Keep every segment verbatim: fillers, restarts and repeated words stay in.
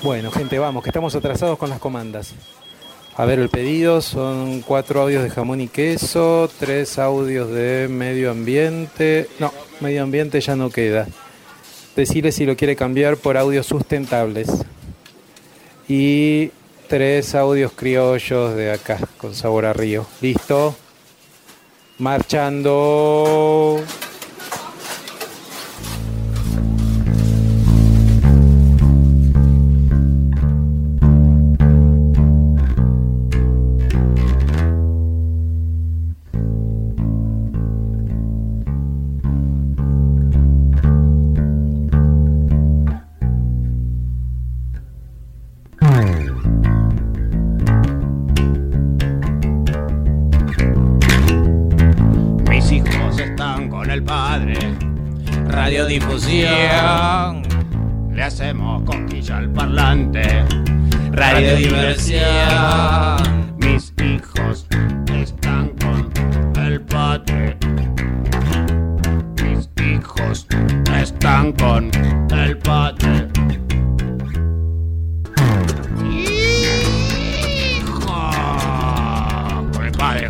Bueno, gente, vamos, que estamos atrasados con las comandas. A ver, el pedido son cuatro audios de jamón y queso, tres audios de medio ambiente. No, medio ambiente ya no queda. Decirle si lo quiere cambiar por audios sustentables. Y tres audios criollos de acá, con sabor a río. ¿Listo? Marchando. Radiodifusión, le hacemos cosquilla al parlante. Radiodiversión, mis hijos están con el padre. Mis hijos están con el padre. Hijo, con el padre.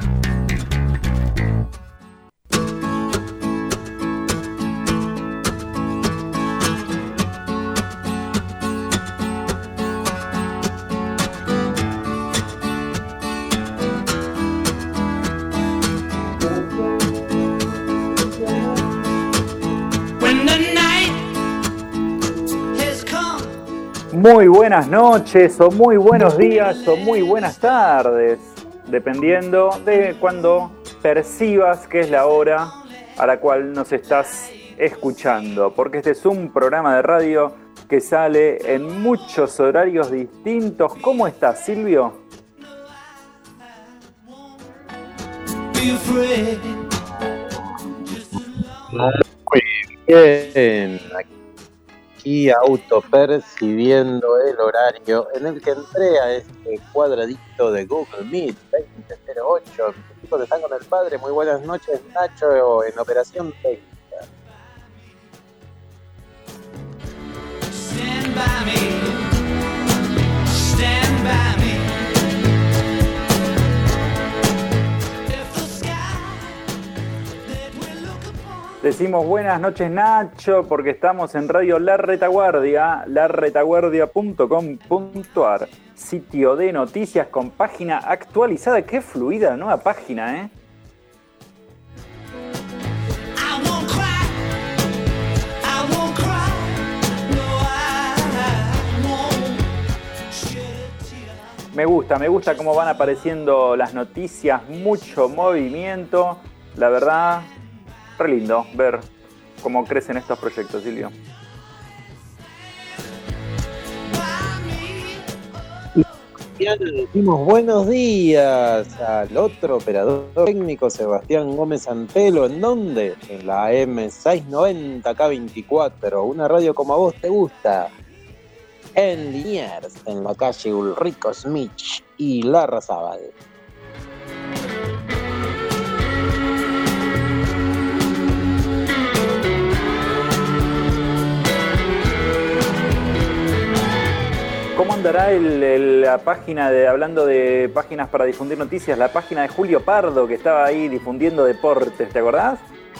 Muy buenas noches, o muy buenos días, o muy buenas tardes, dependiendo de cuando percibas que es la hora a la cual nos estás escuchando, porque este es un programa de radio que sale en muchos horarios distintos. ¿Cómo estás, Silvio? Muy bien, aquí autopercibiendo el horario en el que entré a este cuadradito de Google Meet veinte cero ocho. Mis chicos están con el padre. Muy buenas noches, Nacho, en Operación Técnica. Stand by me, stand by me. Decimos buenas noches, Nacho, porque estamos en Radio La Retaguardia, la retaguardia punto com punto a r, sitio de noticias con página actualizada. Qué fluida la nueva página, ¿eh? Me gusta, me gusta cómo van apareciendo las noticias, mucho movimiento, la verdad. Re lindo ver cómo crecen estos proyectos, Silvio. Ya le decimos buenos días al otro operador técnico, Sebastián Gómez Antelo. ¿En dónde? En la A M seiscientos noventa K veinticuatro, una radio como a vos te gusta. En Liniers, en la calle Ulrico Smith y Larrazábal. ¿Cómo andará el, el, la página de, hablando de páginas para difundir noticias, la página de Julio Pardo, que estaba ahí difundiendo deportes, ¿te acordás?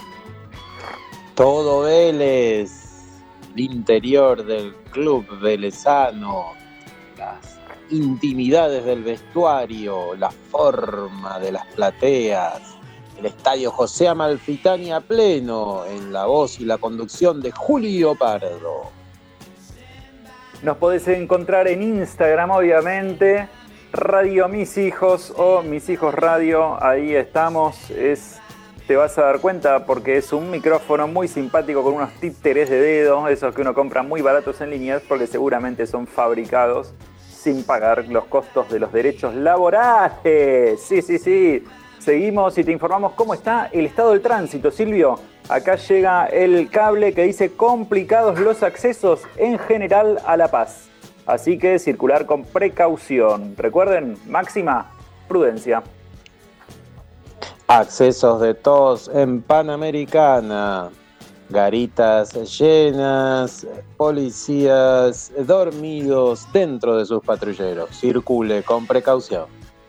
Todo Vélez, el interior del club velezano, las intimidades del vestuario, la forma de las plateas, el estadio José Amalfitani a pleno, en la voz y la conducción de Julio Pardo. Nos podés encontrar en Instagram, obviamente, Radio Mis Hijos o Mis Hijos Radio, ahí estamos. Es, te vas a dar cuenta porque es un micrófono muy simpático con unos títeres de dedo, esos que uno compra muy baratos en líneas porque seguramente son fabricados sin pagar los costos de los derechos laborales. Sí, sí, sí. Seguimos y te informamos cómo está el estado del tránsito, Silvio. Acá llega el cable que dice complicados los accesos en general a La Paz. Así que circular con precaución. Recuerden, máxima prudencia. Accesos de tos en Panamericana. Garitas llenas, policías dormidos dentro de sus patrulleros. Circule con precaución.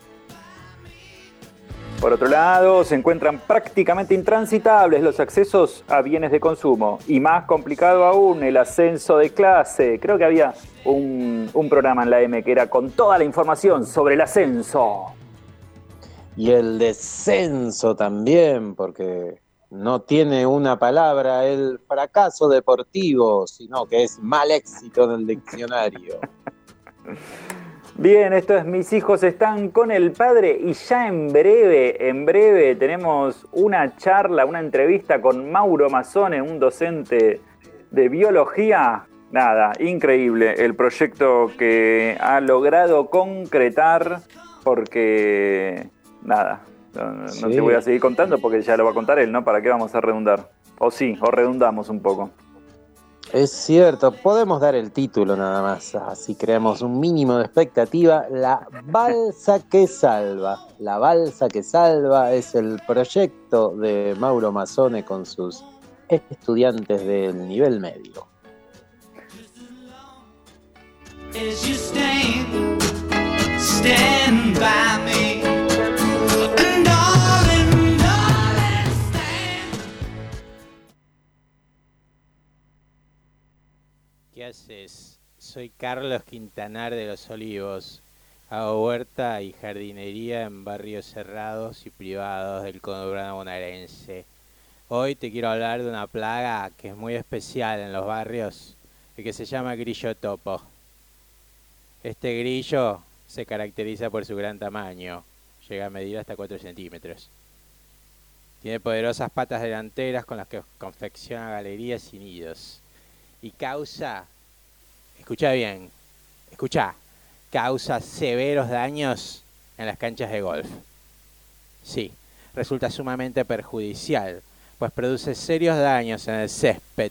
Por otro lado, se encuentran prácticamente intransitables los accesos a bienes de consumo. Y más complicado aún, el ascenso de clase. Creo que había un, un programa en la M que era con toda la información sobre el ascenso. Y el descenso también, porque no tiene una palabra el fracaso deportivo, sino que es mal éxito en el diccionario. Bien, esto es Mis hijos están con el padre y ya en breve, en breve tenemos una charla, una entrevista con Mauro Mazzone, un docente de biología. Nada, increíble el proyecto que ha logrado concretar porque, nada, no, no Sí. te voy a seguir contando porque ya lo va a contar él, ¿no? ¿Para qué vamos a redundar? O sí, o redundamos un poco. Es cierto, podemos dar el título nada más, así creamos un mínimo de expectativa. La balsa que salva. La balsa que salva es el proyecto de Mauro Mazzone con sus estudiantes del nivel medio. As you stand, stand by me. And darling, darling, stand. ¿Qué haces? Soy Carlos Quintanar de Los Olivos. Hago huerta y jardinería en barrios cerrados y privados del conurbano bonaerense. Hoy te quiero hablar de una plaga que es muy especial en los barrios y que se llama grillo topo. Este grillo se caracteriza por su gran tamaño, llega a medir hasta cuatro centímetros. Tiene poderosas patas delanteras con las que confecciona galerías y nidos. Y causa, escucha bien, escucha, causa severos daños en las canchas de golf. Sí, resulta sumamente perjudicial, pues produce serios daños en el césped,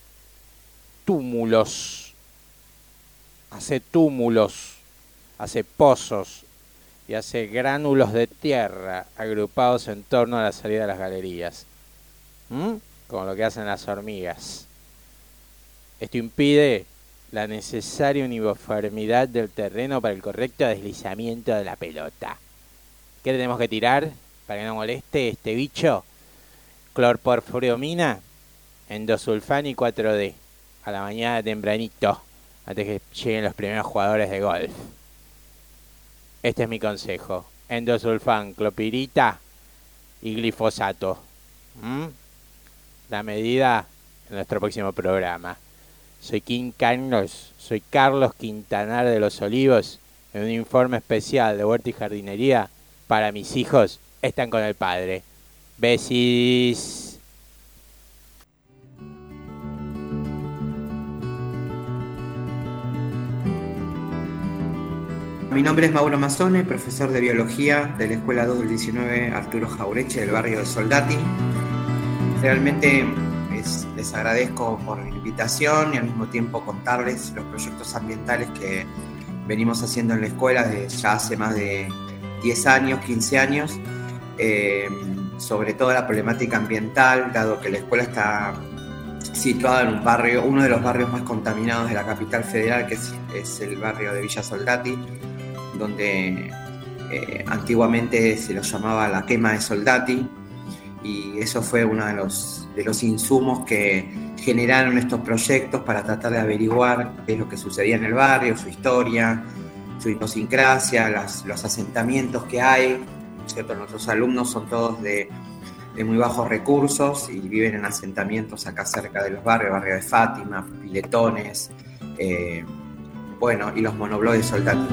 túmulos, hace túmulos, hace pozos y hace gránulos de tierra agrupados en torno a la salida de las galerías, ¿Mm? como lo que hacen las hormigas. Esto impide la necesaria uniformidad del terreno para el correcto deslizamiento de la pelota. ¿Qué tenemos que tirar para que no moleste este bicho? Clorporfuriomina, endosulfán y cuatro D a la mañana tempranito, antes que lleguen los primeros jugadores de golf. Este es mi consejo: endosulfán, clopirita y glifosato. ¿Mm? La medida en nuestro próximo programa. Soy King Carlos, soy Carlos Quintanar de Los Olivos, en un informe especial de huerta y jardinería para mis hijos están con el padre. Besis. Mi nombre es Mauro Mazzone, profesor de biología de la Escuela dos del diecinueve Arturo Jaureche del barrio de Soldati. Realmente es, les agradezco por la invitación y al mismo tiempo contarles los proyectos ambientales que venimos haciendo en la escuela desde ya hace más de diez años, quince años, eh, sobre toda la problemática ambiental, dado que la escuela está situada en un barrio, uno de los barrios más contaminados de la capital federal, que es, es el barrio de Villa Soldati, donde eh, antiguamente se lo llamaba la quema de Soldati, y eso fue uno de los, de los insumos que generaron estos proyectos para tratar de averiguar qué es lo que sucedía en el barrio, su historia, su idiosincrasia, las, los asentamientos que hay, ¿cierto? Nuestros alumnos son todos de, de muy bajos recursos y viven en asentamientos acá cerca de los barrios, barrio de Fátima, Piletones, eh, bueno, y los monoblocks de Soldati.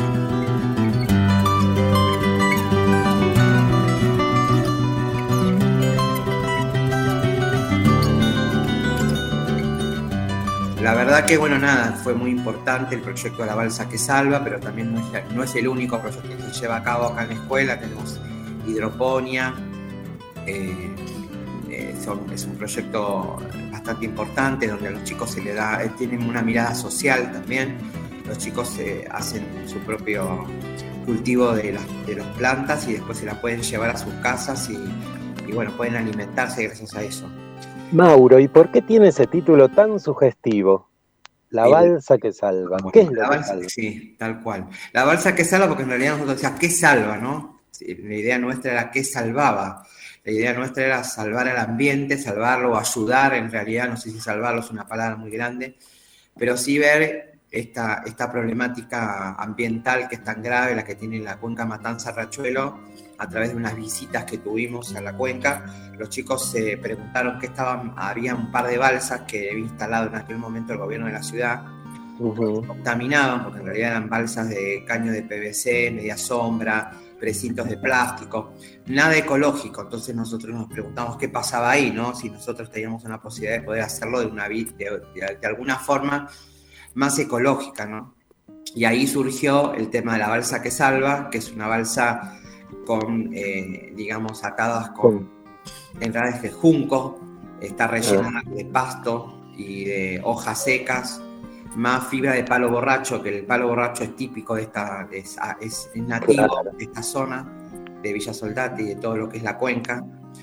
La verdad que, bueno, nada, fue muy importante el proyecto de la balsa que salva, pero también no es, no es el único proyecto que se lleva a cabo acá en la escuela. Tenemos hidroponía, eh, eh, son, es un proyecto bastante importante donde a los chicos se les da, eh, tienen una mirada social también. Los chicos eh, hacen su propio cultivo de las, de las plantas y después se las pueden llevar a sus casas y, y bueno, pueden alimentarse gracias a eso. Mauro, ¿y por qué tiene ese título tan sugestivo? La El- balsa que salva. ¿Qué es lo La que balsa, salva? sí, tal cual. La balsa que salva, porque en realidad nosotros decíamos, ¿qué salva, no? Sí, la idea nuestra era qué salvaba. La idea nuestra era salvar al ambiente, salvarlo, ayudar, en realidad, no sé si salvarlo es una palabra muy grande, pero sí ver esta, esta problemática ambiental que es tan grave, la que tiene la cuenca Matanza-Riachuelo, a través de unas visitas que tuvimos a la cuenca. Los chicos se preguntaron qué estaban, había un par de balsas que había instalado en aquel momento el gobierno de la ciudad, Ujú. contaminaban, porque en realidad eran balsas de caño de P V C, media sombra, precintos de plástico, nada ecológico. Entonces nosotros nos preguntamos qué pasaba ahí, ¿no? Si nosotros teníamos una posibilidad de poder hacerlo de, una, de, de, de alguna forma más ecológica, ¿no? Y ahí surgió el tema de la balsa que salva, que es una balsa con, eh, digamos, atadas con enredajes de junco, está rellena de pasto y de hojas secas, más fibra de palo borracho, que el palo borracho es típico de esta, es, es, es nativo Claro. de esta zona, de Villa Soldati y de todo lo que es la cuenca.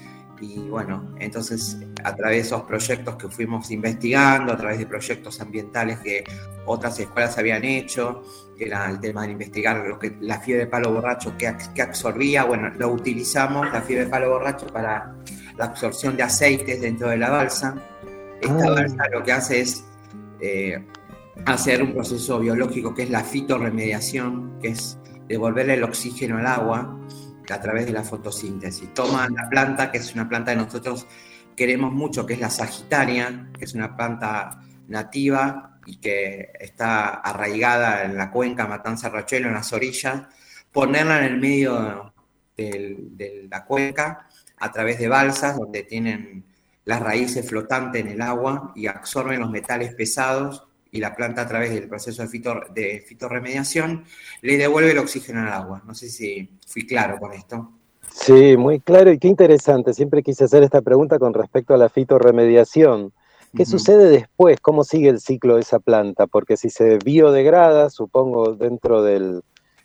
Y bueno, entonces a través de esos proyectos que fuimos investigando, a través de proyectos ambientales que otras escuelas habían hecho, que era el tema de investigar lo que, la fibra de palo borracho que, que absorbía, bueno, lo utilizamos, la fibra de palo borracho, para la absorción de aceites dentro de la balsa. Esta Ah. balsa lo que hace es eh, hacer un proceso biológico que es la fitorremediación, que es devolverle el oxígeno al agua a través de la fotosíntesis. Toma la planta, que es una planta que nosotros queremos mucho, que es la sagitaria, que es una planta nativa y que está arraigada en la cuenca Matanza-Riachuelo, en las orillas, ponerla en el medio de, de la cuenca a través de balsas donde tienen las raíces flotantes en el agua y absorben los metales pesados, y la planta, a través del proceso de, fitor, de fitorremediación, le devuelve el oxígeno al agua. No sé si fui claro con esto. Sí, muy claro y qué interesante. Siempre quise hacer esta pregunta con respecto a la fitorremediación. ¿Qué uh-huh. sucede después? ¿Cómo sigue el ciclo de esa planta? Porque si se biodegrada, supongo, dentro del,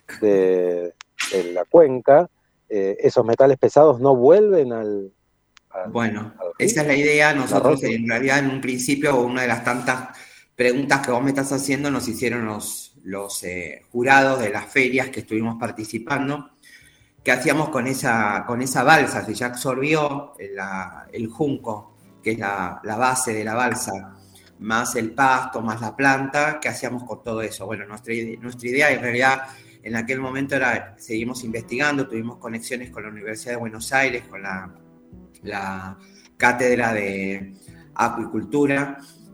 de, de la cuenca, eh, esos metales pesados no vuelven al... al bueno, al esa es la idea. Nosotros, en realidad, en un principio, una de las tantas preguntas que vos me estás haciendo nos hicieron los, los eh, jurados de las ferias que estuvimos participando. ¿Qué hacíamos con esa, con esa balsa? Si ya absorbió la, el junco, que es la, la base de la balsa, más el pasto, más la planta, ¿qué hacíamos con todo eso? Bueno, nuestra, nuestra idea en realidad en aquel momento era, seguimos investigando, tuvimos conexiones con la Universidad de Buenos Aires, con la, la cátedra de acuicultura,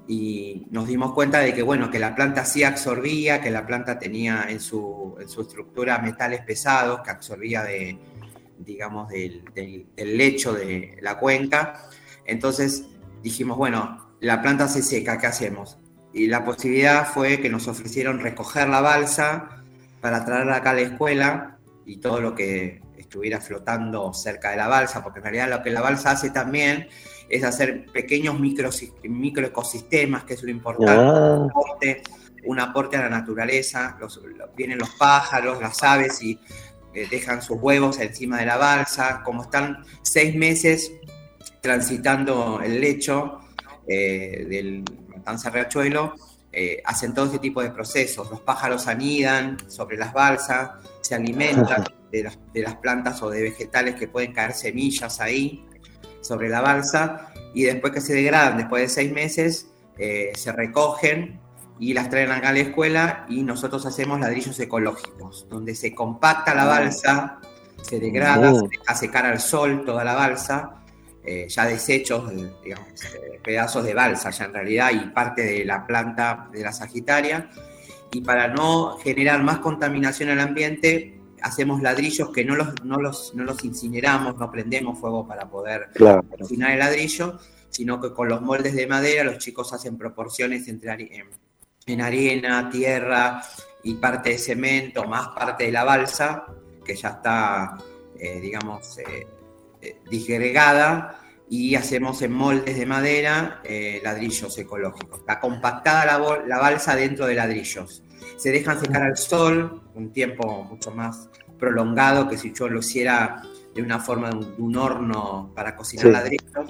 y nos dimos cuenta de que, bueno, que la planta sí absorbía, que la planta tenía en su, en su estructura metales pesados, que absorbía de, digamos, del, del, del lecho de la cuenca. Entonces dijimos, bueno, la planta se seca, ¿qué hacemos? Y la posibilidad fue que nos ofrecieron recoger la balsa para traerla acá a la escuela y todo lo que estuviera flotando cerca de la balsa, porque en realidad lo que la balsa hace también es hacer pequeños micro, microecosistemas, que es lo importante, ah. un, aporte, un aporte a la naturaleza. Los, los, vienen los pájaros, las aves y eh, dejan sus huevos encima de la balsa. Como están seis meses transitando el lecho eh, del Matanza-Riachuelo, eh, hacen todo ese tipo de procesos. Los pájaros anidan sobre las balsas, se alimentan de las, de las plantas o de vegetales que pueden caer semillas ahí sobre la balsa, y después que se degradan, después de seis meses, eh, se recogen y las traen acá a la escuela, y nosotros hacemos ladrillos ecológicos, donde se compacta la balsa, se degrada, uh. se deja secar al sol toda la balsa, eh, ya desechos, digamos, eh, pedazos de balsa ya en realidad, y parte de la planta de la Sagitaria, y para no generar más contaminación al ambiente, hacemos ladrillos que no los, no, los, no los incineramos, no prendemos fuego para poder claro. cocinar el ladrillo, sino que con los moldes de madera los chicos hacen proporciones entre en, en arena, tierra y parte de cemento, más parte de la balsa, que ya está, eh, digamos, eh, eh, disgregada, y hacemos en moldes de madera eh, ladrillos ecológicos. Está compactada la, la balsa dentro de ladrillos. Se dejan secar al sol un tiempo mucho más prolongado que si yo lo hiciera de una forma de un, de un horno para cocinar sí. ladrillos.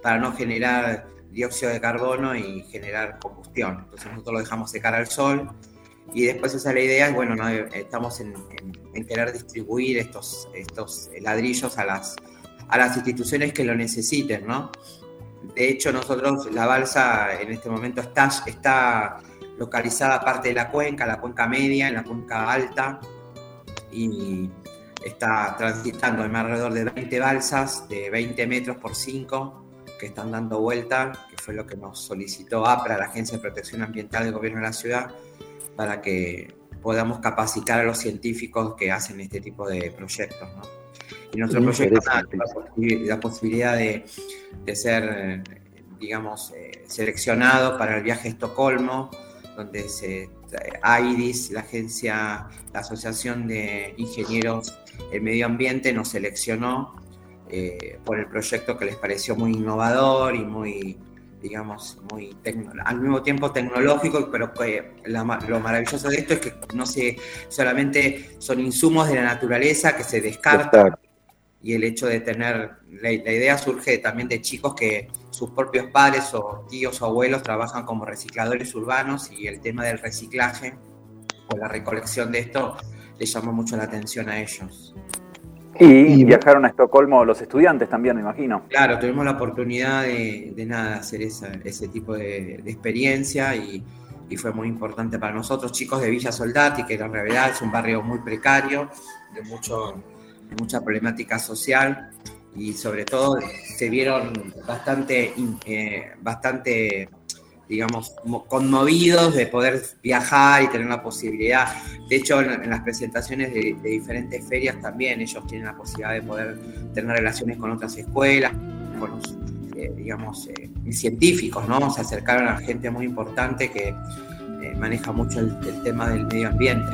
para no generar dióxido de carbono y generar combustión. Entonces nosotros lo dejamos secar al sol y después esa es la idea, y bueno, ¿no? estamos en, en, en querer distribuir estos, estos ladrillos a las, a las instituciones que lo necesiten, ¿no? De hecho, nosotros, la balsa en este momento está, está localizada parte de la cuenca, la cuenca media, en la cuenca alta, y está transitando en alrededor de veinte balsas de veinte metros por cinco que están dando vuelta, que fue lo que nos solicitó APRA, la Agencia de Protección Ambiental del Gobierno de la Ciudad, para que podamos capacitar a los científicos que hacen este tipo de proyectos, ¿no? Y nuestro proyecto da la posibilidad de, de ser, digamos, eh, seleccionado para el viaje a Estocolmo, donde se, AIDIS, la agencia, la Asociación de Ingenieros del Medio Ambiente, nos seleccionó eh, por el proyecto que les pareció muy innovador y muy, digamos, muy tecno, al mismo tiempo tecnológico, pero que la, lo maravilloso de esto es que no se, solamente son insumos de la naturaleza que se descartan. Exacto. Y el hecho de tener, la, la idea surge también de chicos que sus propios padres o tíos o abuelos trabajan como recicladores urbanos, y el tema del reciclaje o la recolección de esto les llamó mucho la atención a ellos. Y, y viajaron a Estocolmo los estudiantes también, me imagino. Claro, tuvimos la oportunidad de, de nada, hacer esa, ese tipo de, de experiencia, y, y fue muy importante para nosotros, chicos de Villa Soldati, que en realidad es un barrio muy precario, de mucho... mucha problemática social, y sobre todo se vieron bastante, eh, bastante, digamos, conmovidos de poder viajar y tener la posibilidad. De hecho, en, en las presentaciones de, de diferentes ferias también ellos tienen la posibilidad de poder tener relaciones con otras escuelas, con los, eh, digamos, eh, científicos, ¿no? Se acercaron a gente muy importante que eh, maneja mucho el, el tema del medio ambiente.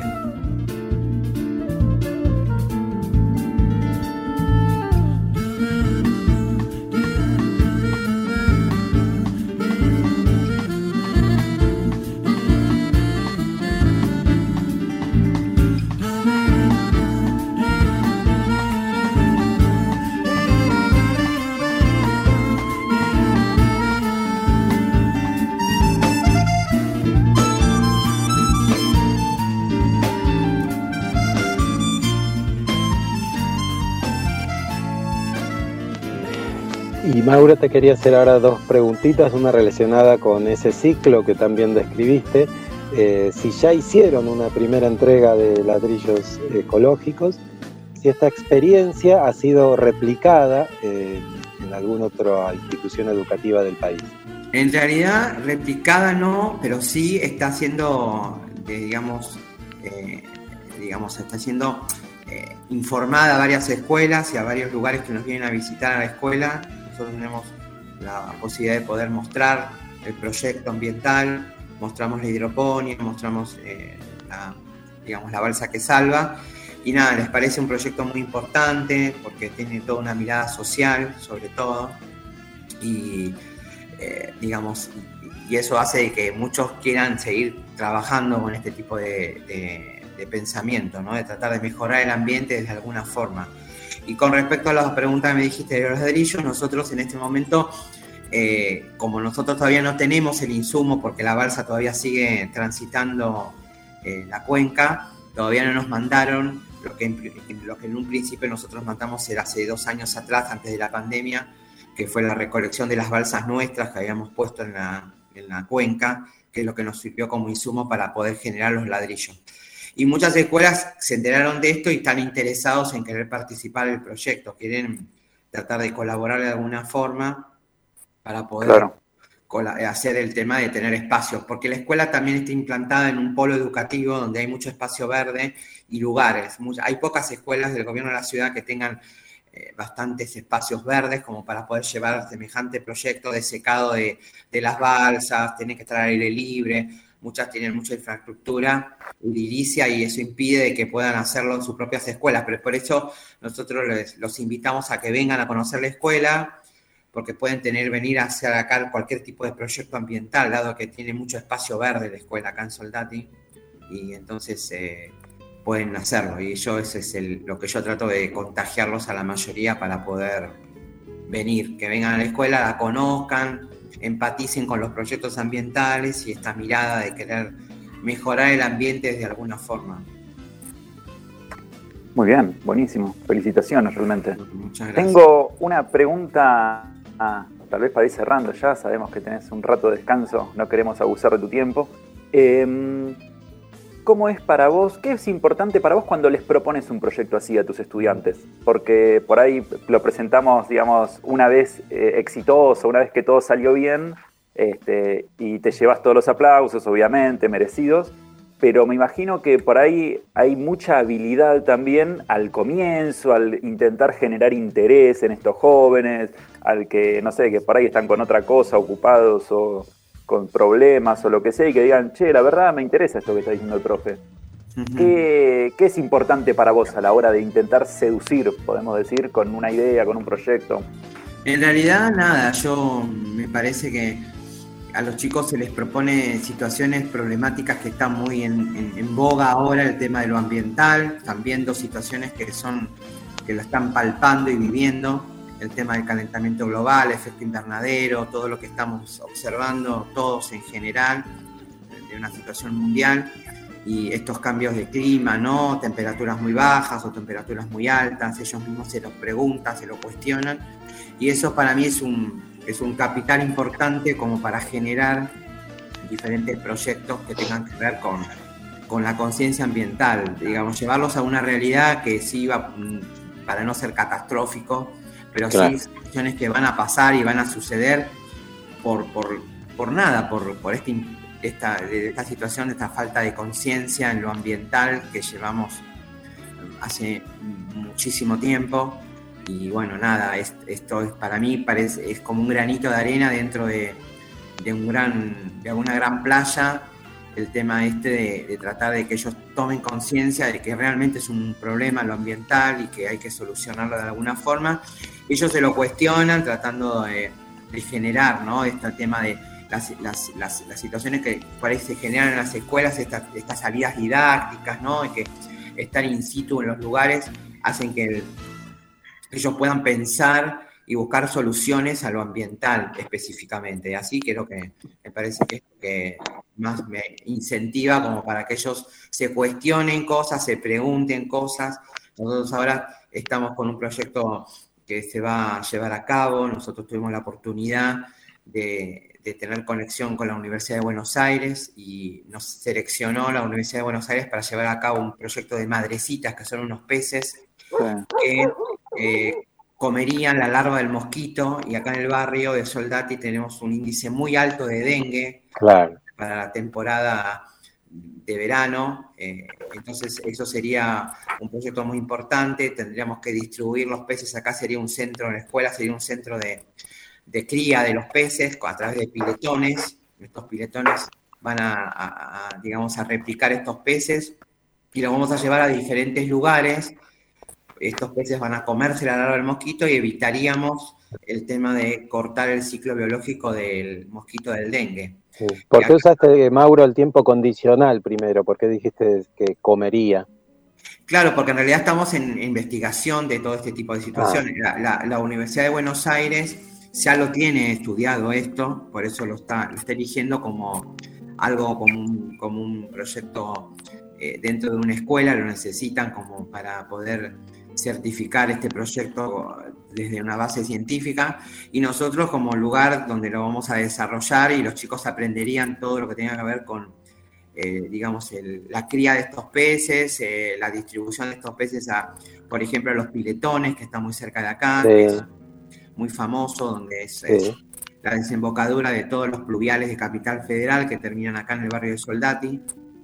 Y Maura, te quería hacer ahora dos preguntitas, una relacionada con ese ciclo que también describiste. Eh, si ya hicieron una primera entrega de ladrillos ecológicos, si esta experiencia ha sido replicada eh, en alguna otra institución educativa del país. En realidad, replicada no, pero sí está siendo, digamos, eh, digamos, está siendo eh, informada a varias escuelas y a varios lugares que nos vienen a visitar a la escuela. Nosotros tenemos la posibilidad de poder mostrar el proyecto ambiental, mostramos la hidroponía, mostramos eh, la, digamos, la balsa que salva, y nada, les parece un proyecto muy importante porque tiene toda una mirada social, sobre todo, y eh, digamos, y eso hace que muchos quieran seguir trabajando con este tipo de, de, de pensamiento, ¿no? De tratar de mejorar el ambiente de alguna forma. Y con respecto a las preguntas que me dijiste de los ladrillos, nosotros en este momento, eh, como nosotros todavía no tenemos el insumo, porque la balsa todavía sigue transitando eh, la cuenca, todavía no nos mandaron lo que, en, lo que en un principio nosotros mandamos era hace dos años atrás, antes de la pandemia, que fue la recolección de las balsas nuestras que habíamos puesto en la, en la cuenca, que es lo que nos sirvió como insumo para poder generar los ladrillos. Y muchas escuelas se enteraron de esto y están interesados en querer participar del proyecto, quieren tratar de colaborar de alguna forma para poder claro. hacer el tema de tener espacios, porque la escuela también está implantada en un polo educativo donde hay mucho espacio verde y lugares. Hay pocas escuelas del gobierno de la ciudad que tengan eh, bastantes espacios verdes como para poder llevar semejante proyecto de secado de, de las balsas, tienen que estar al aire libre. Muchas tienen mucha infraestructura edilicia y eso impide que puedan hacerlo en sus propias escuelas, pero por eso nosotros les, los invitamos a que vengan a conocer la escuela, porque pueden tener, venir a hacer acá cualquier tipo de proyecto ambiental, dado que tiene mucho espacio verde la escuela acá en Soldati, y entonces eh, pueden hacerlo, y yo eso es el, lo que yo trato de contagiarlos a la mayoría para poder venir, que vengan a la escuela, la conozcan, empaticen con los proyectos ambientales y esta mirada de querer mejorar el ambiente de alguna forma. Muy bien, buenísimo. Felicitaciones realmente. Muchas gracias. Tengo una pregunta, ah, tal vez para ir cerrando ya, sabemos que tenés un rato de descanso, no queremos abusar de tu tiempo. Eh, ¿Cómo es para vos, qué es importante para vos cuando les propones un proyecto así a tus estudiantes? Porque por ahí lo presentamos, digamos, una vez eh, exitoso, una vez que todo salió bien, este, y te llevas todos los aplausos, obviamente, merecidos, pero me imagino que por ahí hay mucha habilidad también al comienzo, al intentar generar interés en estos jóvenes, al que, no sé, que por ahí están con otra cosa, ocupados o con problemas o lo que sea, y que digan, che, la verdad me interesa esto que está diciendo el profe. Uh-huh. ¿Qué, ¿Qué es importante para vos a la hora de intentar seducir, podemos decir, con una idea, con un proyecto? En realidad, nada, yo me parece que a los chicos se les propone situaciones problemáticas que están muy en, en, en boga ahora, el tema de lo ambiental, están viendo situaciones que son, que lo están palpando y viviendo, el tema del calentamiento global, efecto invernadero, todo lo que estamos observando todos en general, de una situación mundial, y estos cambios de clima, ¿no? Temperaturas muy bajas o temperaturas muy altas, ellos mismos se los preguntan, se lo cuestionan, y eso para mí es un es un capital importante como para generar diferentes proyectos que tengan que ver con, con la conciencia ambiental, digamos, llevarlos a una realidad que sí va, para no ser catastrófico, pero claro, sí situaciones que van a pasar y van a suceder por, por, por nada, por, por este, esta, esta situación, esta falta de conciencia en lo ambiental que llevamos hace muchísimo tiempo. Y bueno, nada, es, esto es, para mí parece, es como un granito de arena dentro de, de, un gran, de una gran playa, el tema este de, de tratar de que ellos tomen conciencia de que realmente es un problema lo ambiental y que hay que solucionarlo de alguna forma. Ellos se lo cuestionan tratando de, de generar, ¿no? Este tema de las, las, las, las situaciones que por ahí se generan en las escuelas, estas, estas salidas didácticas, ¿no? Y que estar in situ en los lugares hacen que el, ellos puedan pensar y buscar soluciones a lo ambiental específicamente. Así que es lo que me parece que es lo que más me incentiva como para que ellos se cuestionen cosas, se pregunten cosas. Nosotros ahora estamos con un proyecto que se va a llevar a cabo. Nosotros tuvimos la oportunidad de, de tener conexión con la Universidad de Buenos Aires y nos seleccionó la Universidad de Buenos Aires para llevar a cabo un proyecto de madrecitas, que son unos peces que eh, comerían la larva del mosquito, y acá en el barrio de Soldati tenemos un índice muy alto de dengue, claro, para la temporada de verano, eh, entonces eso sería un proyecto muy importante. Tendríamos que distribuir los peces, acá sería un centro, en la escuela sería un centro de, de cría de los peces a través de piletones. Estos piletones van a, a, a, digamos, a replicar estos peces y los vamos a llevar a diferentes lugares. Estos peces van a comerse la larva del mosquito y evitaríamos el tema de cortar el ciclo biológico del mosquito del dengue. Sí. ¿Por qué usaste, Mauro, el tiempo condicional primero? ¿Por qué dijiste que comería? Claro, porque en realidad estamos en investigación de todo este tipo de situaciones. Ah. La, la, la Universidad de Buenos Aires ya lo tiene estudiado esto, por eso lo está, lo está eligiendo como algo, como un, como un proyecto eh, dentro de una escuela, lo necesitan como para poder certificar este proyecto desde una base científica, y nosotros como lugar donde lo vamos a desarrollar y los chicos aprenderían todo lo que tenga que ver con, eh, digamos, el, la cría de estos peces, eh, la distribución de estos peces a, por ejemplo, a los piletones, que está muy cerca de acá, sí, que es muy famoso, donde es, sí, es la desembocadura de todos los pluviales de Capital Federal que terminan acá en el barrio de Soldati,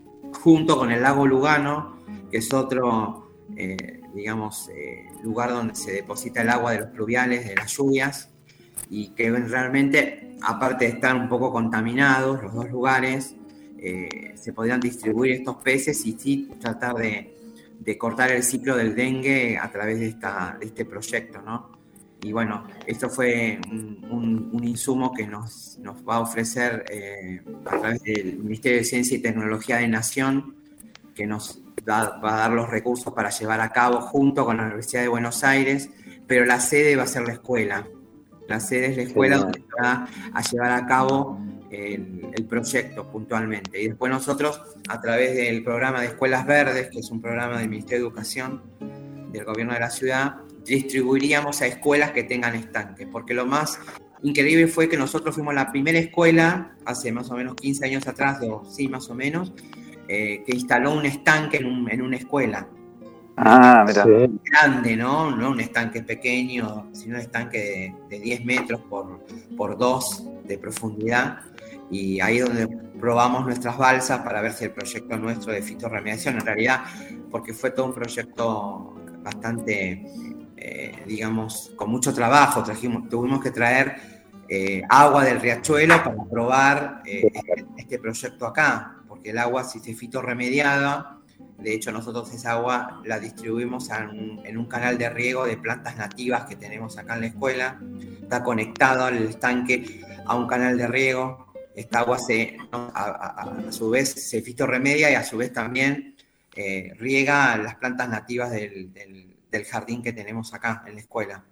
junto con el lago Lugano, que es otro... Eh, digamos, eh, lugar donde se deposita el agua de los pluviales, de las lluvias, y que realmente, aparte de estar un poco contaminados los dos lugares, eh, se podrían distribuir estos peces y sí tratar de, de cortar el ciclo del dengue a través de, esta, de este proyecto, ¿no? Y bueno, esto fue un, un, un insumo que nos, nos va a ofrecer eh, a través del Ministerio de Ciencia y Tecnología de Nación, que nos va, va a dar los recursos para llevar a cabo junto con la Universidad de Buenos Aires, pero la sede va a ser la escuela. La sede es la escuela donde se va a llevar a cabo el, el proyecto puntualmente. Y después nosotros, a través del programa de Escuelas Verdes, que es un programa del Ministerio de Educación del Gobierno de la Ciudad, distribuiríamos a escuelas que tengan estanques. Porque lo más increíble fue que nosotros fuimos la primera escuela, hace más o menos quince años atrás, o sí, más o menos, eh, que instaló un estanque en, un, en una escuela. Ah, mira. Sí. Grande, ¿no? No un estanque pequeño, sino un estanque de, de diez metros por, por dos de profundidad. Y ahí es donde probamos nuestras balsas para ver si el proyecto nuestro de fitorremediación, en realidad, porque fue todo un proyecto bastante, eh, digamos, con mucho trabajo. Trajimos, tuvimos que traer eh, agua del riachuelo para probar eh, este, este proyecto acá, porque el agua, si se fitorremediaba, de hecho nosotros esa agua la distribuimos en un, en un canal de riego de plantas nativas que tenemos acá en la escuela. Está conectado al estanque a un canal de riego. Esta agua se, ¿no? a, a, a su vez se fitorremedia y a su vez también eh, riega las plantas nativas del, del, del jardín que tenemos acá en la escuela.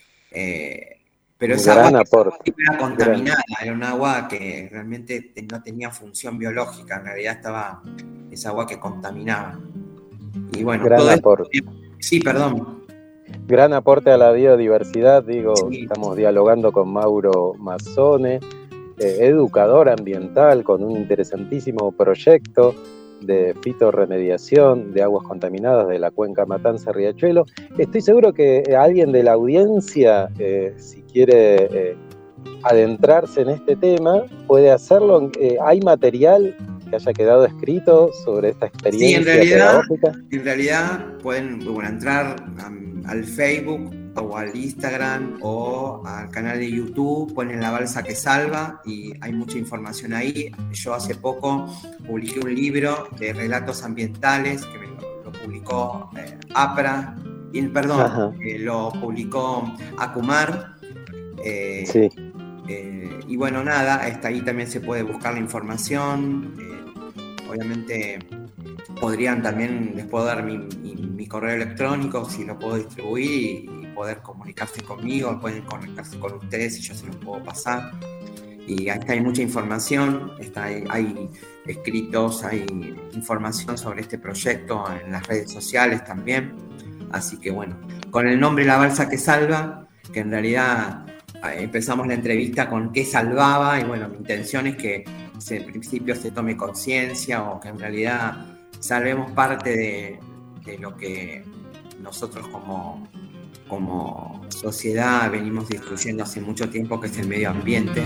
Eh, pero esa agua era contaminada, era un agua que realmente no tenía función biológica, en realidad estaba esa agua que contaminaba. Y bueno, gran todo aporte. Esto, sí, perdón. Gran aporte a la biodiversidad, digo, Sí. Estamos dialogando con Mauro Mazzone, eh, educador ambiental con un interesantísimo proyecto de fitorremediación de aguas contaminadas de la cuenca Matanza-Riachuelo. Estoy seguro que alguien de la audiencia, eh, si quiere eh, adentrarse en este tema, puede hacerlo. Eh, ¿Hay material que haya quedado escrito sobre esta experiencia? Sí, en realidad, pedagógica? en realidad pueden bueno, entrar um, al Facebook o al Instagram o al canal de YouTube, ponen La Balsa que Salva y hay mucha información ahí. Yo hace poco publiqué un libro de relatos ambientales que me lo, lo publicó eh, APRA, y, perdón, eh, lo publicó Acumar. Eh, sí. Eh, y bueno, nada, hasta ahí también se puede buscar la información. Eh, obviamente podrían también, les puedo dar mi, mi, mi correo electrónico si lo puedo distribuir y, y poder comunicarse conmigo, pueden conectarse con ustedes y yo se los puedo pasar. Y ahí hay mucha información, está, hay, hay escritos, hay información sobre este proyecto en las redes sociales también. Así que bueno, con el nombre La Balsa que Salva, que en realidad empezamos la entrevista con qué salvaba, y bueno, mi intención es que en principio se tome conciencia o que en realidad salvemos parte de, de lo que nosotros como, como sociedad venimos destruyendo hace mucho tiempo, que es el medio ambiente.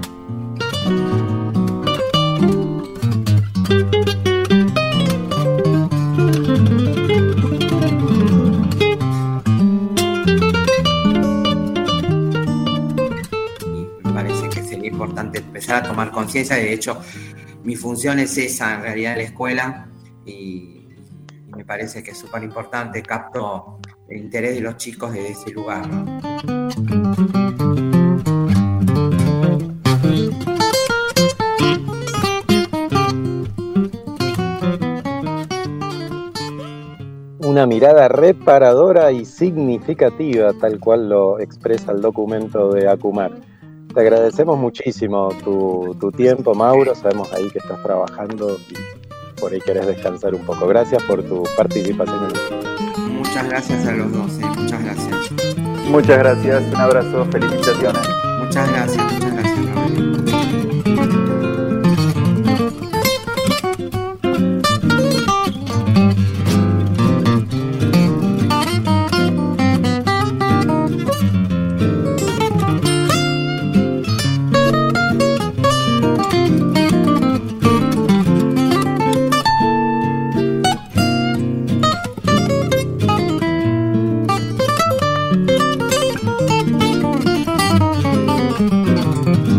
Importante empezar a tomar conciencia. De hecho, mi función es esa en realidad en la escuela y, y me parece que es súper importante. Capto el interés de los chicos desde ese lugar, ¿no? Una mirada reparadora y significativa, tal cual lo expresa el documento de Acumar. Te agradecemos muchísimo tu, tu tiempo, Mauro. Sabemos ahí que estás trabajando y por ahí querés descansar un poco. Gracias por tu participación en esto. Muchas gracias a los dos, eh. muchas gracias. Muchas gracias, un abrazo, felicitaciones. Muchas gracias, muchas gracias, Gabriel. Thank you.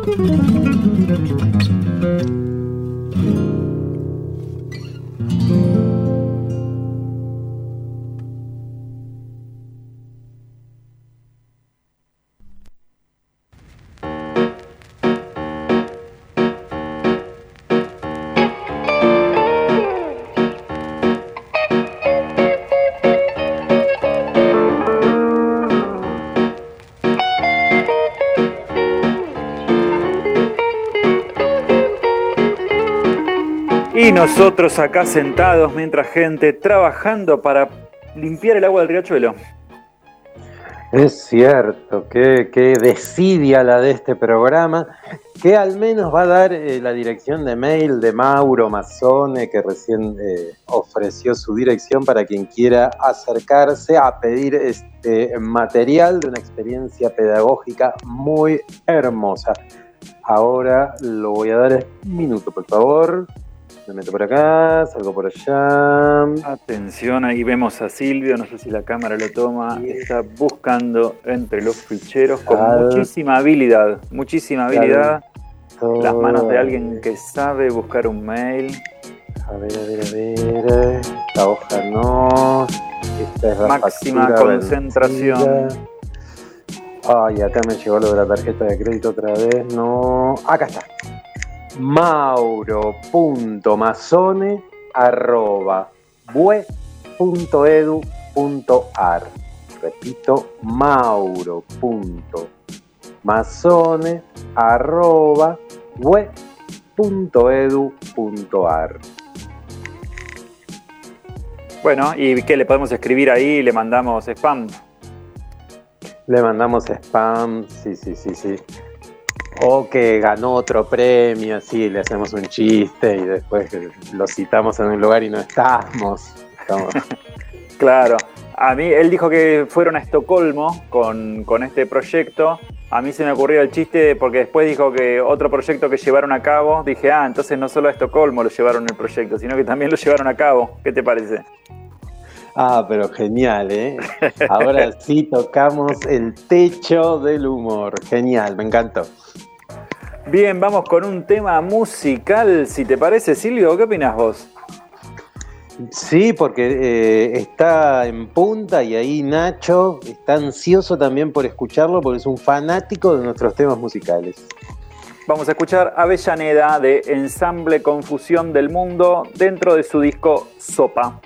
Y nosotros acá sentados mientras gente trabajando para limpiar el agua del riachuelo. Es cierto, qué, qué desidia la de este programa, que al menos va a dar eh, la dirección de mail de Mauro Mazzone, que recién eh, ofreció su dirección para quien quiera acercarse a pedir este material de una experiencia pedagógica muy hermosa. Ahora lo voy a dar un minuto, por favor. Me meto por acá, salgo por allá. Atención, ahí vemos a Silvio, no sé si la cámara lo toma, está buscando entre los ficheros con Sal- muchísima habilidad, muchísima habilidad, Todo- las manos de alguien que sabe buscar un mail. A ver, a ver, a ver. Esta hoja no. Esta es la Máxima factura concentración. vencida. Ay, acá me llegó lo de la tarjeta de crédito otra vez. No. Acá está. mauro.mazzone arroba bue punto edu punto ar. Repito, mauro.mazzone arroba bue punto edu punto ar. Bueno, ¿y qué le podemos escribir ahí? Le mandamos spam. Le mandamos spam, sí, sí, sí, sí. O que ganó otro premio, sí, le hacemos un chiste y después lo citamos en un lugar y no estamos. estamos. Claro, a mí él dijo que fueron a Estocolmo con, con este proyecto. A mí se me ocurrió el chiste porque después dijo que otro proyecto que llevaron a cabo, dije, ah, entonces no solo a Estocolmo lo llevaron el proyecto, sino que también lo llevaron a cabo. ¿Qué te parece? Ah, pero genial, ¿eh? Ahora sí tocamos el techo del humor. Genial, me encantó. Bien, vamos con un tema musical, si te parece, Silvio. ¿Qué opinás vos? Sí, porque eh, está en punta y ahí Nacho está ansioso también por escucharlo porque es un fanático de nuestros temas musicales. Vamos a escuchar Avellaneda de Ensamble Confusión del Mundo dentro de su disco Sopa.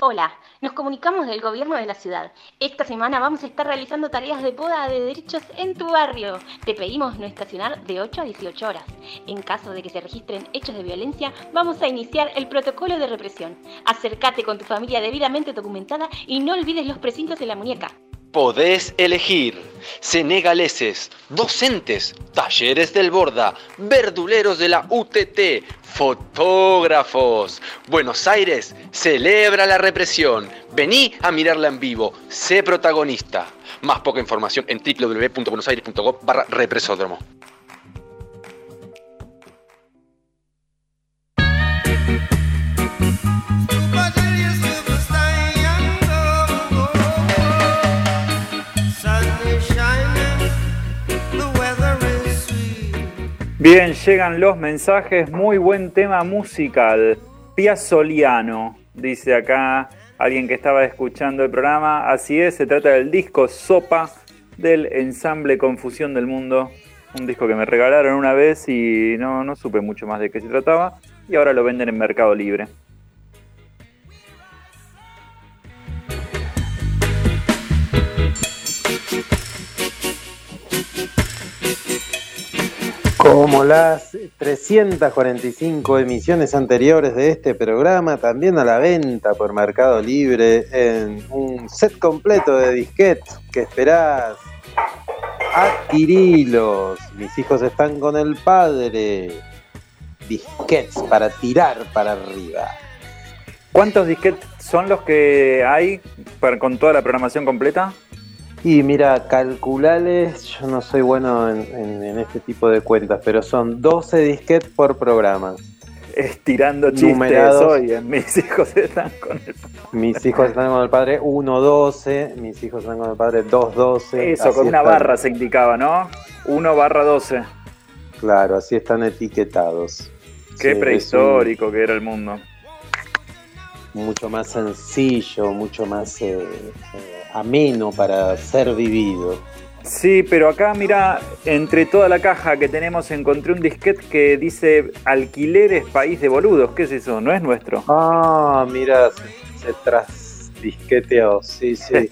Hola, nos comunicamos del gobierno de la ciudad. Esta semana vamos a estar realizando tareas de poda de derechos en tu barrio. Te pedimos no estacionar de ocho a dieciocho horas. En caso de que se registren hechos de violencia, vamos a iniciar el protocolo de represión. Acércate con tu familia debidamente documentada y no olvides los precintos de la muñeca. Podés elegir senegaleses, docentes, talleres del Borda, verduleros de la U T T, fotógrafos. Buenos Aires celebra la represión. Vení a mirarla en vivo. Sé protagonista. Más poca información en w w w punto buenos aires punto gov barra represódromo. Bien, llegan los mensajes. Muy buen tema musical. Piazzoliano, dice acá alguien que estaba escuchando el programa. Así es, se trata del disco Sopa del ensamble Confusión del Mundo. Un disco que me regalaron una vez y no, no supe mucho más de qué se trataba. Y ahora lo venden en Mercado Libre. Como las trescientas cuarenta y cinco emisiones anteriores de este programa, también a la venta por Mercado Libre en un set completo de disquetes que esperás. Adquirilos. Mis hijos están con el padre. Disquetes para tirar para arriba. ¿Cuántos disquetes son los que hay para, con toda la programación completa? Y mira, calculales, yo no soy bueno en, en, en este tipo de cuentas, pero son doce disquetes por programa. Estirando chistes numerados. Hoy, eh. Mis hijos están con el padre. Mis hijos están con el padre uno doce, mis hijos están con el padre dos doce. Eso, con una están. barra se indicaba, ¿no? uno barra doce. Claro, así están etiquetados. Qué Sí, prehistórico un... que era el mundo. Mucho más sencillo, mucho más eh, eh, ameno para ser vivido. Sí, pero acá, mira, entre toda la caja que tenemos encontré un disquete que dice Alquileres País de Boludos. ¿Qué es eso? ¿No es nuestro? Ah, mira, se, se trasdisqueteó, sí, sí.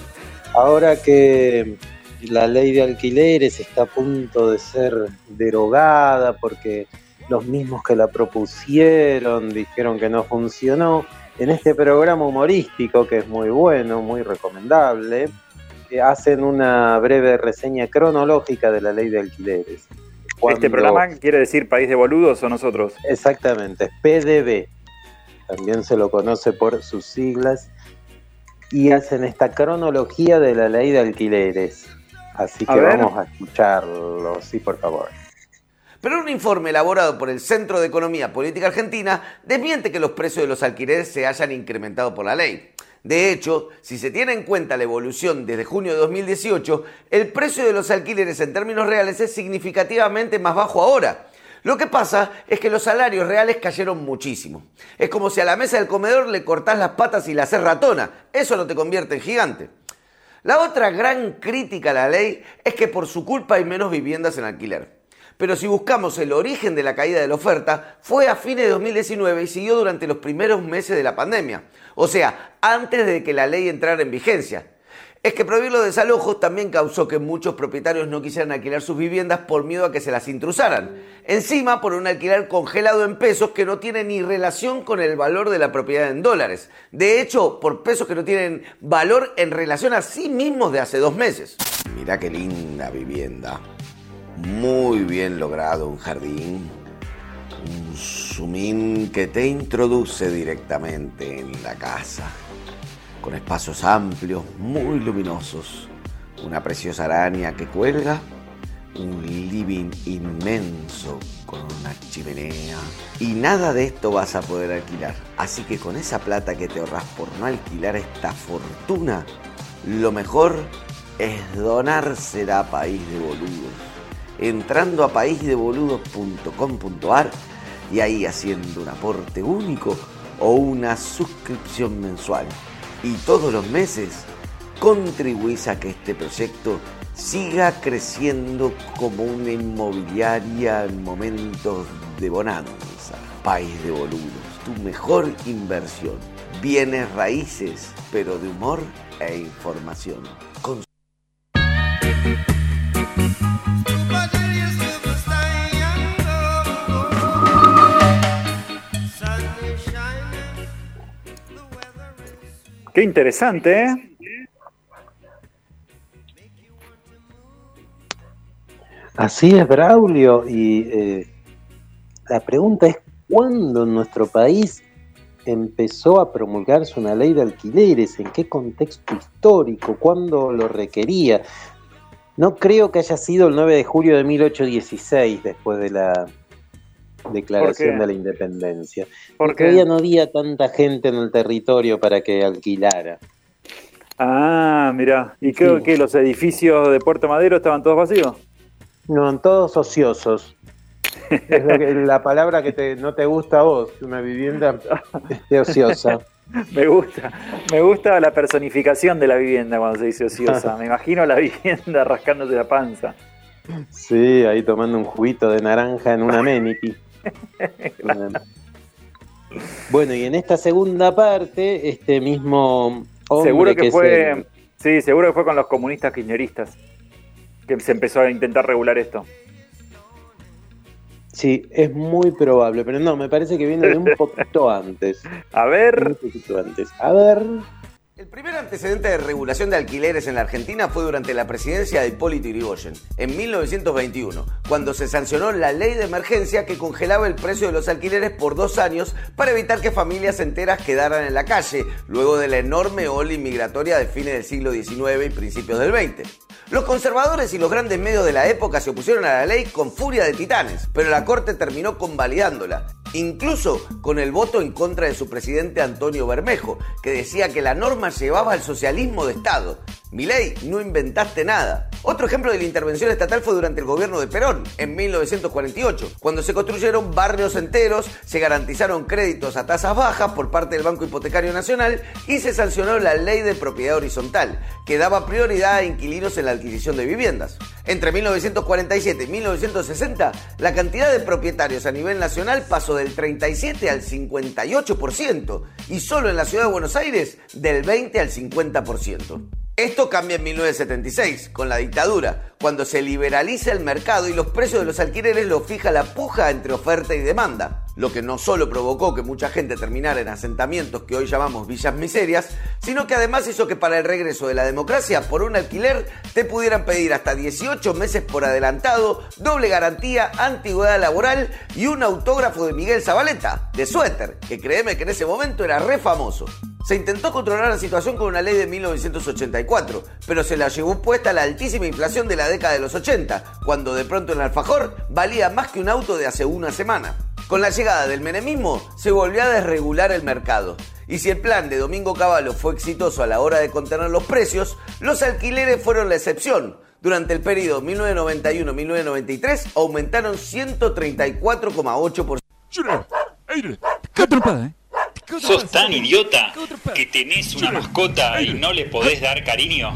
Ahora que la ley de alquileres está a punto de ser derogada porque los mismos que la propusieron dijeron que no funcionó, en este programa humorístico, que es muy bueno, muy recomendable, eh, hacen una breve reseña cronológica de la ley de alquileres. Cuando... ¿Este programa quiere decir País de Boludos o nosotros? Exactamente, P D B, también se lo conoce por sus siglas, y hacen esta cronología de la ley de alquileres. Así que a vamos a escucharlo, sí, por favor. Pero un informe elaborado por el Centro de Economía Política Argentina desmiente que los precios de los alquileres se hayan incrementado por la ley. De hecho, si se tiene en cuenta la evolución desde junio de dos mil dieciocho, el precio de los alquileres en términos reales es significativamente más bajo ahora. Lo que pasa es que los salarios reales cayeron muchísimo. Es como si a la mesa del comedor le cortás las patas y la haces ratona. Eso no te convierte en gigante. La otra gran crítica a la ley es que por su culpa hay menos viviendas en alquiler. Pero si buscamos el origen de la caída de la oferta, fue a fines de dos mil diecinueve y siguió durante los primeros meses de la pandemia. O sea, antes de que la ley entrara en vigencia. Es que prohibir los desalojos también causó que muchos propietarios no quisieran alquilar sus viviendas por miedo a que se las intrusaran. Encima, por un alquiler congelado en pesos que no tiene ni relación con el valor de la propiedad en dólares. De hecho, por pesos que no tienen valor en relación a sí mismos de hace dos meses. Mirá qué linda vivienda. Muy bien logrado, un jardín, un zoom-in que te introduce directamente en la casa, con espacios amplios, muy luminosos, una preciosa araña que cuelga, un living inmenso con una chimenea, y nada de esto vas a poder alquilar. Así que con esa plata que te ahorras por no alquilar esta fortuna, lo mejor es donársela a País de Boludos, entrando a país de boludos punto com punto a r y ahí haciendo un aporte único o una suscripción mensual. Y todos los meses contribuís a que este proyecto siga creciendo como una inmobiliaria en momentos de bonanza. País de Boludos, tu mejor inversión. bienes raíces, pero de humor e información. Con... Qué interesante, ¿eh? Así es, Braulio, y eh, la pregunta es, ¿cuándo en nuestro país empezó a promulgarse una ley de alquileres? ¿En qué contexto histórico? ¿Cuándo lo requería? No creo que haya sido el nueve de julio de mil ochocientos dieciséis, después de la declaración de la independencia. Porque todavía no había tanta gente en el territorio para que alquilara. Ah, mirá. ¿Y qué, sí. qué, los edificios de Puerto Madero estaban todos vacíos? No, todos ociosos. Es lo que, la palabra que te, no te gusta a vos, una vivienda esté ociosa. Me gusta, me gusta la personificación de la vivienda cuando se dice ociosa. Me imagino la vivienda rascándose la panza. Sí, ahí tomando un juguito de naranja en una amenity. Bueno, y en esta segunda parte, este mismo hombre seguro que, que fue, el... sí, seguro que fue con los comunistas kirchneristas que se empezó a intentar regular esto. Sí, es muy probable, pero no, me parece que viene de un poquito antes. A ver. Un poquito antes. A ver. El primer antecedente de regulación de alquileres en la Argentina fue durante la presidencia de Hipólito Yrigoyen, en mil novecientos veintiuno, cuando se sancionó la ley de emergencia que congelaba el precio de los alquileres por dos años para evitar que familias enteras quedaran en la calle, luego de la enorme ola inmigratoria de fines del siglo diecinueve y principios del veinte. Los conservadores y los grandes medios de la época se opusieron a la ley con furia de titanes, pero la Corte terminó convalidándola, incluso con el voto en contra de su presidente Antonio Bermejo, que decía que la norma llevaba al socialismo de Estado. Milei, no inventaste nada. Otro ejemplo de la intervención estatal fue durante el gobierno de Perón, en mil novecientos cuarenta y ocho, cuando se construyeron barrios enteros, se garantizaron créditos a tasas bajas por parte del Banco Hipotecario Nacional y se sancionó la ley de propiedad horizontal, que daba prioridad a inquilinos en la adquisición de viviendas. Entre mil novecientos cuarenta y siete y mil novecientos sesenta, la cantidad de propietarios a nivel nacional pasó del treinta y siete al cincuenta y ocho por ciento y solo en la ciudad de Buenos Aires del veinte al cincuenta por ciento. Esto cambia en mil novecientos setenta y seis, con la dictadura, cuando se liberaliza el mercado y los precios de los alquileres los fija la puja entre oferta y demanda, lo que no solo provocó que mucha gente terminara en asentamientos que hoy llamamos villas miserias, sino que además hizo que para el regreso de la democracia, por un alquiler, te pudieran pedir hasta dieciocho meses por adelantado, doble garantía, antigüedad laboral y un autógrafo de Miguel Zabaleta, de suéter, que créeme que en ese momento era re famoso. Se intentó controlar la situación con una ley de mil novecientos ochenta y cuatro, pero se la llevó puesta la altísima inflación de la década de los ochenta, cuando de pronto el alfajor valía más que un auto de hace una semana. Con la llegada del menemismo se volvió a desregular el mercado. Y si el plan de Domingo Cavallo fue exitoso a la hora de contener los precios, los alquileres fueron la excepción. Durante el periodo mil novecientos noventa y uno a mil novecientos noventa y tres aumentaron ciento treinta y cuatro coma ocho por ciento. ¡Qué trompada, eh! ¿Sos tan idiota que tenés una mascota y no le podés dar cariño?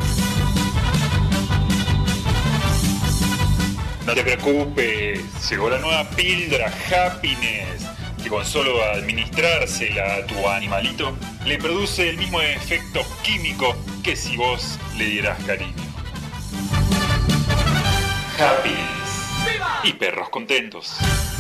No te preocupes, llegó la nueva píldora Happiness, que con solo administrársela a tu animalito, le produce el mismo efecto químico que si vos le dieras cariño. Happiness. Y perros contentos.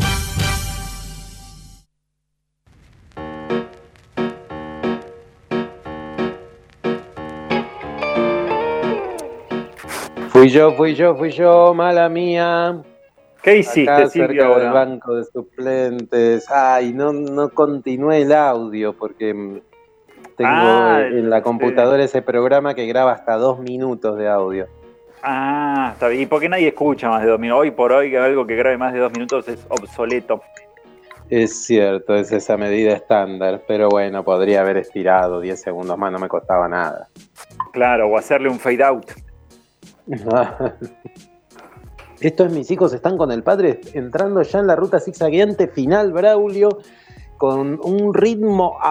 Fui yo, fui yo, fui yo, mala mía. ¿Qué hiciste, Acá, Silvio, cerca ahora? del banco de suplentes. Ay, no, no continué el audio porque tengo Ah, en la computadora ese programa que graba hasta dos minutos de audio. Ah, está bien. ¿Y por qué nadie escucha más de dos minutos? Hoy por hoy algo que grabe más de dos minutos es obsoleto. Es cierto, es esa medida estándar, pero bueno, podría haber estirado diez segundos más, no me costaba nada. Claro, o hacerle un fade out. Estos mis hijos están con el padre entrando ya en la ruta zigzagueante final, Braulio, con un ritmo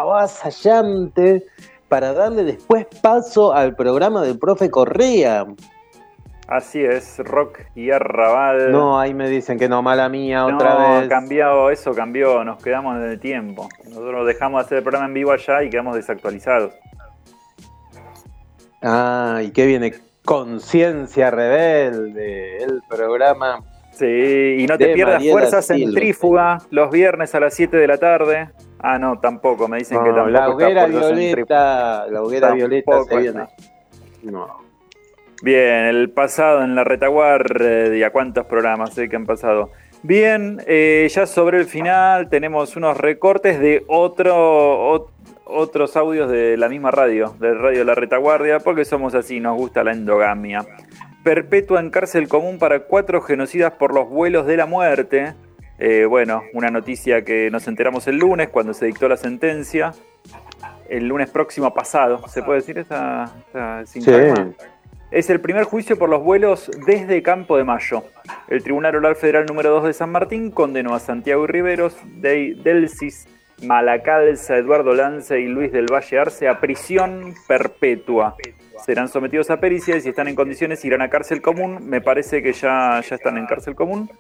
avasallante para darle después paso al programa del profe Correa. Así es, rock y arrabal. No, ahí me dicen que no, mala mía, no, otra vez. cambiado, eso cambió, nos quedamos en el tiempo. Nosotros dejamos de hacer el programa en vivo allá y quedamos desactualizados. Ah, ¿y qué viene? Conciencia Rebelde, el programa. Sí, y no te pierdas Mariela Fuerza Silva. Centrífuga los viernes a las siete de la tarde. Ah, no, tampoco, me dicen No, que tampoco. la hoguera está Fuerza violeta, la hoguera Tampoco violeta se viene. está. No. Bien, el pasado en la retaguardia, ¿cuántos programas eh, que han pasado? Bien, eh, ya sobre el final tenemos unos recortes de otro, ot- otros audios de la misma radio, de Radio La Retaguardia, porque somos así, nos gusta la endogamia. Perpetua en cárcel común para cuatro genocidas por los vuelos de la muerte. Eh, bueno, una noticia que nos enteramos el lunes cuando se dictó la sentencia. El lunes próximo pasado, ¿se puede decir esa, esa sintagma? Sí. Es el primer juicio por los vuelos desde Campo de Mayo. El Tribunal Oral Federal número dos de San Martín condenó a Santiago y Riveros, de Delcis, Malacalza, Eduardo Lance y Luis del Valle Arce a prisión perpetua. Serán sometidos a pericia y si están en condiciones irán a cárcel común. Me parece que ya, ya están en cárcel común.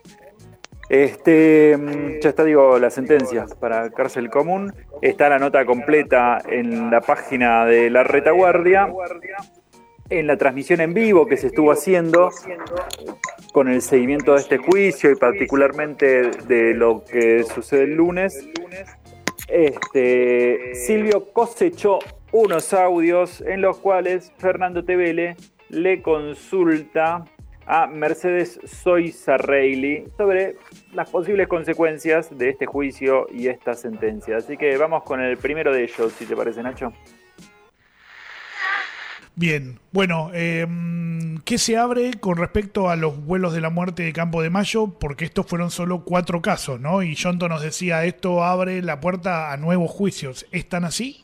Este, ya está, digo, la sentencia para cárcel común. Está la nota completa en la página de La Retaguardia. En la transmisión en vivo que se estuvo haciendo con el seguimiento de este juicio y particularmente de lo que sucede el lunes, este, Silvio cosechó unos audios en los cuales Fernando Tevele le consulta a Mercedes Soisa Reilly sobre las posibles consecuencias de este juicio y esta sentencia. Así que vamos con el primero de ellos, si te parece, Nacho. Bien, bueno, eh, ¿qué se abre con respecto a los vuelos de la muerte de Campo de Mayo? Porque estos fueron solo cuatro casos, ¿no? Y Yonto nos decía, esto abre la puerta a nuevos juicios. ¿Están así?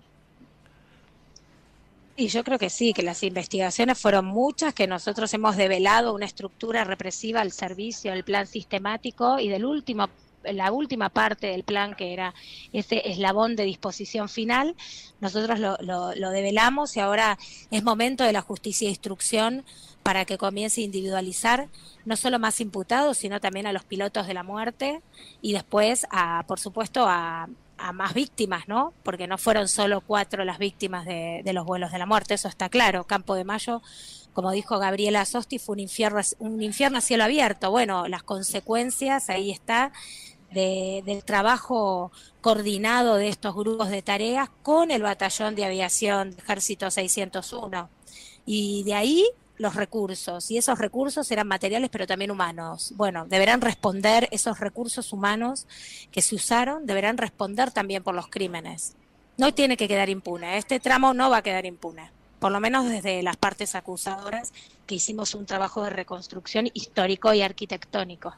Y yo creo que sí, que las investigaciones fueron muchas, que nosotros hemos develado una estructura represiva al servicio del plan sistemático y del último la última parte del plan, que era ese eslabón de disposición final, nosotros lo, lo, lo develamos y ahora es momento de la justicia de instrucción para que comience a individualizar no solo más imputados, sino también a los pilotos de la muerte y después, a, por supuesto, a, a más víctimas, ¿no? Porque no fueron solo cuatro las víctimas de, de los vuelos de la muerte, eso está claro. Campo de Mayo, como dijo Gabriela Sosti, fue un infierno, un infierno a cielo abierto. Bueno, las consecuencias, ahí está, de, del trabajo coordinado de estos grupos de tareas con el batallón de aviación de Ejército seiscientos uno. Y de ahí los recursos, y esos recursos eran materiales pero también humanos. Bueno, deberán responder esos recursos humanos que se usaron, deberán responder también por los crímenes. No tiene que quedar impune, este tramo no va a quedar impune, por lo menos desde las partes acusadoras, que hicimos un trabajo de reconstrucción histórico y arquitectónico.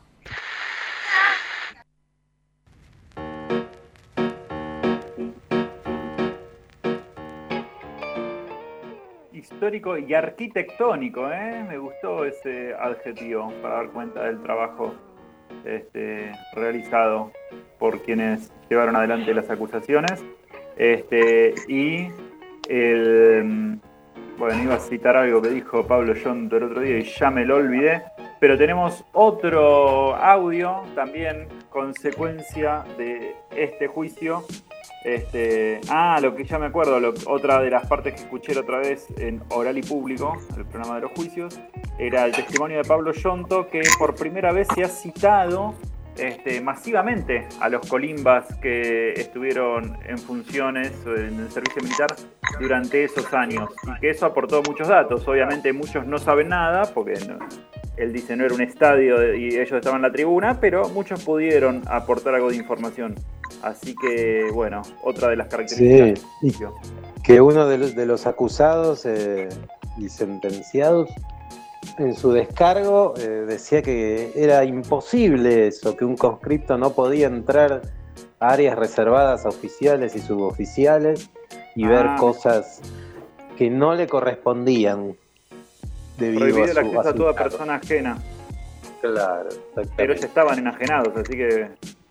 Histórico y arquitectónico, ¿eh? Me gustó ese adjetivo para dar cuenta del trabajo este, realizado por quienes llevaron adelante las acusaciones. Este, y el, bueno, iba a citar algo que dijo Pablo Yonto el otro día y ya me lo olvidé, pero tenemos otro audio también consecuencia de este juicio. Este, ah, lo que ya me acuerdo, lo, otra de las partes que escuché la otra vez en Oral y Público, el programa de los juicios, era el testimonio de Pablo Yonto, que por primera vez se ha citado este, masivamente a los colimbas que estuvieron en funciones en el servicio militar durante esos años, y que eso aportó muchos datos. Obviamente muchos no saben nada, porque no, él dice no era un estadio y ellos estaban en la tribuna, pero muchos pudieron aportar algo de información. Así que, bueno, otra de las características. Sí, y que uno de los, de los acusados eh, y sentenciados en su descargo eh, decía que era imposible eso, que un conscripto no podía entrar a áreas reservadas a oficiales y suboficiales y ah. ver cosas que no le correspondían debido Prohibido a su el acceso a, a toda persona ajena. Claro, pero ellos estaban enajenados, así que...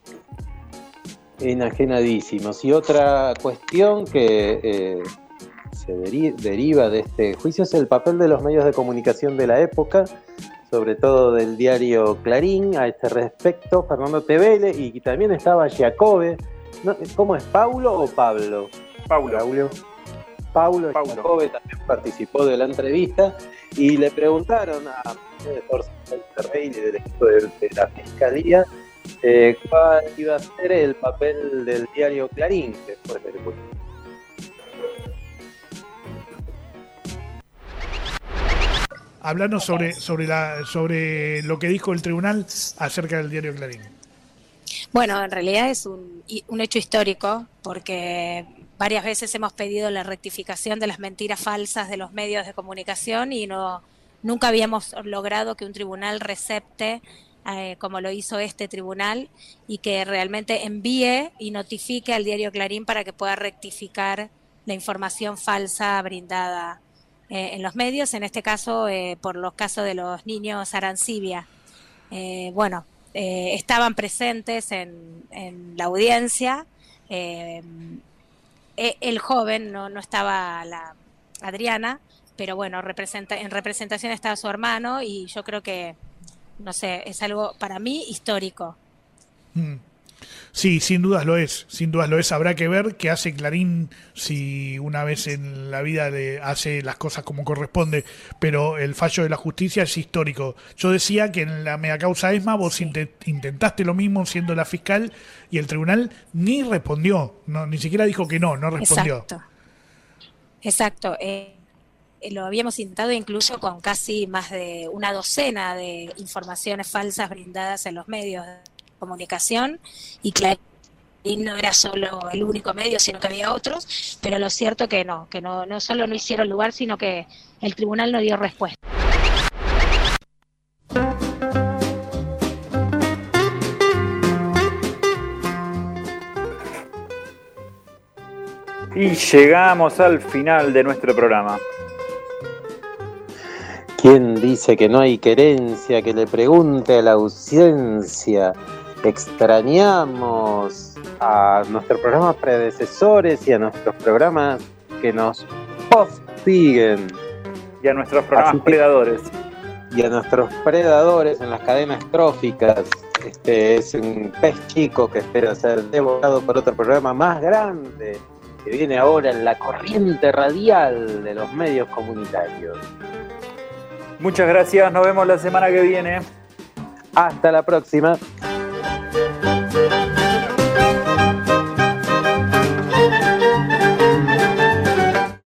Enajenadísimos. Y otra cuestión que eh, se deri- deriva de este juicio es el papel de los medios de comunicación de la época, sobre todo del diario Clarín. A este respecto, Fernando Tevele, y también estaba Giacobbe. No, ¿cómo es? ¿Paulo o Pablo? Paulo. Paulo. Paulo, Paulo. Giacobbe también participó de la entrevista y le preguntaron a Jorge Monterrey del equipo de, de la Fiscalía eh, cuál iba a ser el papel del diario Clarín después del juicio. Hablanos sobre, sobre, la, sobre lo que dijo el tribunal acerca del diario Clarín. Bueno, en realidad es un, un hecho histórico, porque varias veces hemos pedido la rectificación de las mentiras falsas de los medios de comunicación y no nunca habíamos logrado que un tribunal recepte, eh, como lo hizo este tribunal, y que realmente envíe y notifique al diario Clarín para que pueda rectificar la información falsa brindada eh, en los medios, en este caso eh, por los casos de los niños Arancibia. Eh, bueno, eh, estaban presentes en, en la audiencia. Eh, el joven, no, no estaba la Adriana, pero bueno, representa, en representación estaba su hermano, y yo creo que, no sé, es algo para mí histórico. Mm. Sí, sin dudas lo es, sin dudas lo es. Habrá que ver qué hace Clarín, si una vez en la vida le hace las cosas como corresponde, pero el fallo de la justicia es histórico. Yo decía que en la mega causa ESMA vos sí. int- intentaste lo mismo siendo la fiscal, y el tribunal ni respondió, no, ni siquiera dijo que no, no respondió. Exacto, exacto. Eh, lo habíamos intentado incluso con casi más de una docena de informaciones falsas brindadas en los medios de comunicación, y Clarín no era solo el único medio, sino que había otros, pero lo cierto que no, que no, no solo no hicieron lugar, sino que el tribunal no dio respuesta. Y llegamos al final de nuestro programa. ¿Quién dice que no hay querencia? Que le pregunte a la ausencia. Extrañamos a nuestros programas predecesores y a nuestros programas que nos post-siguen. Y a nuestros programas que, predadores. Y a nuestros predadores en las cadenas tróficas. Este es un pez chico que espera ser devorado por otro programa más grande que viene ahora en la corriente radial de los medios comunitarios. Muchas gracias, nos vemos la semana que viene. Hasta la próxima.